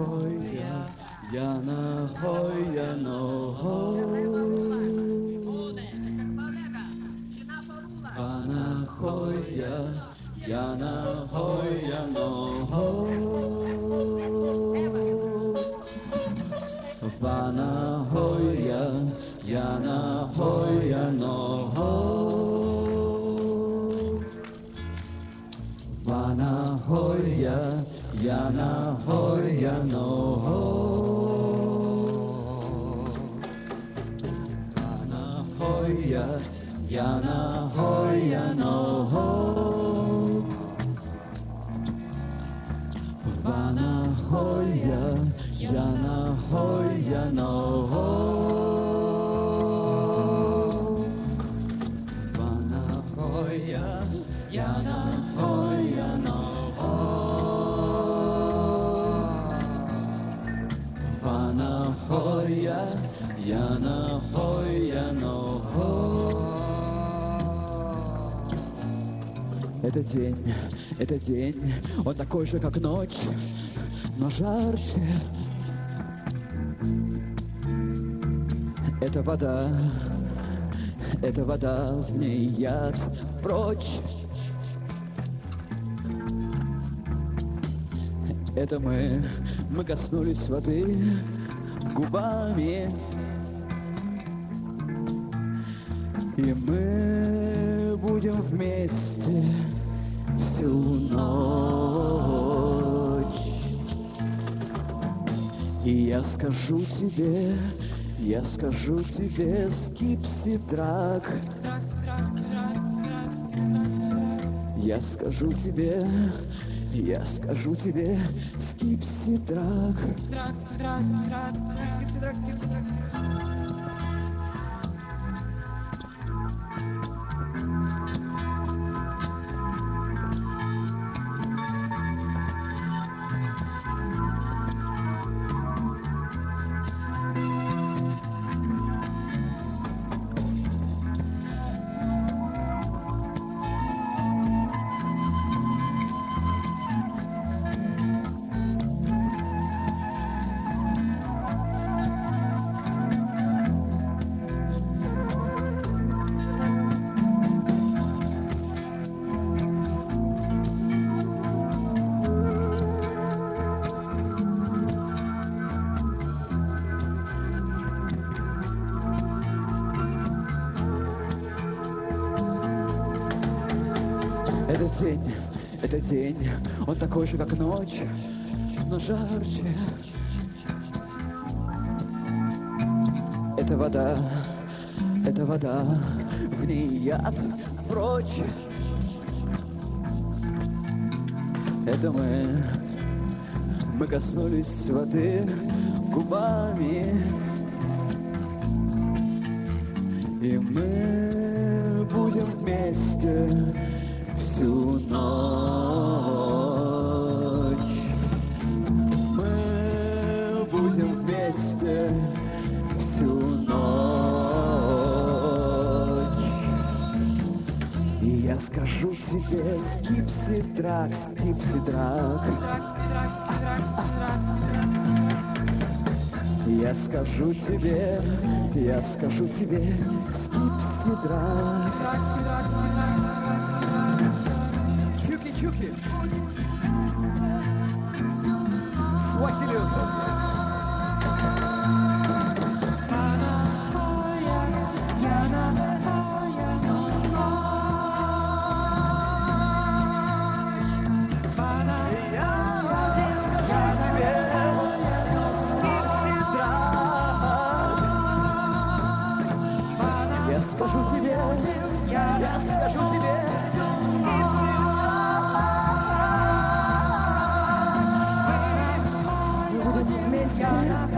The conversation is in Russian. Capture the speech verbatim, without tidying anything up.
Hoya, Yana Hoya no Ho. Vana Hoya, Yana Hoya no Ho. Vana Hoya, Yana Hoya no Ho. Vana Hoya, Yana Hoya no Ho. Vana Hoya, Yana Hoya no Ho. Vana Hoya, Yana Hoya no Ho. Vana Hoya, Yana Hoya no Ho. Vana Hoya, Yana Hoya no Ho. Это день, это день, он такой же, как ночь, но жарче. Это вода, это вода, в ней яд прочь. Это мы, мы коснулись воды губами, и мы будем вместе всю ночь. И я скажу тебе, я скажу тебе, скипсидрак. Я скажу тебе, я скажу тебе, скипсидрак. Это день, это день, он такой же, как ночь, но жарче. Это вода, это вода, в ней яд прочь. Это мы, мы коснулись воды губами, и мы будем вместе всю ночь. Мы будем вместе всю ночь. И я скажу тебе, скипсидрак, скипсидрак. Я скажу тебе, я скажу тебе, скипсидрак. Чуки-чуки. Свахили. Я скажу тебе, я скажу тебе, скипсидрак. Мы будем вместе.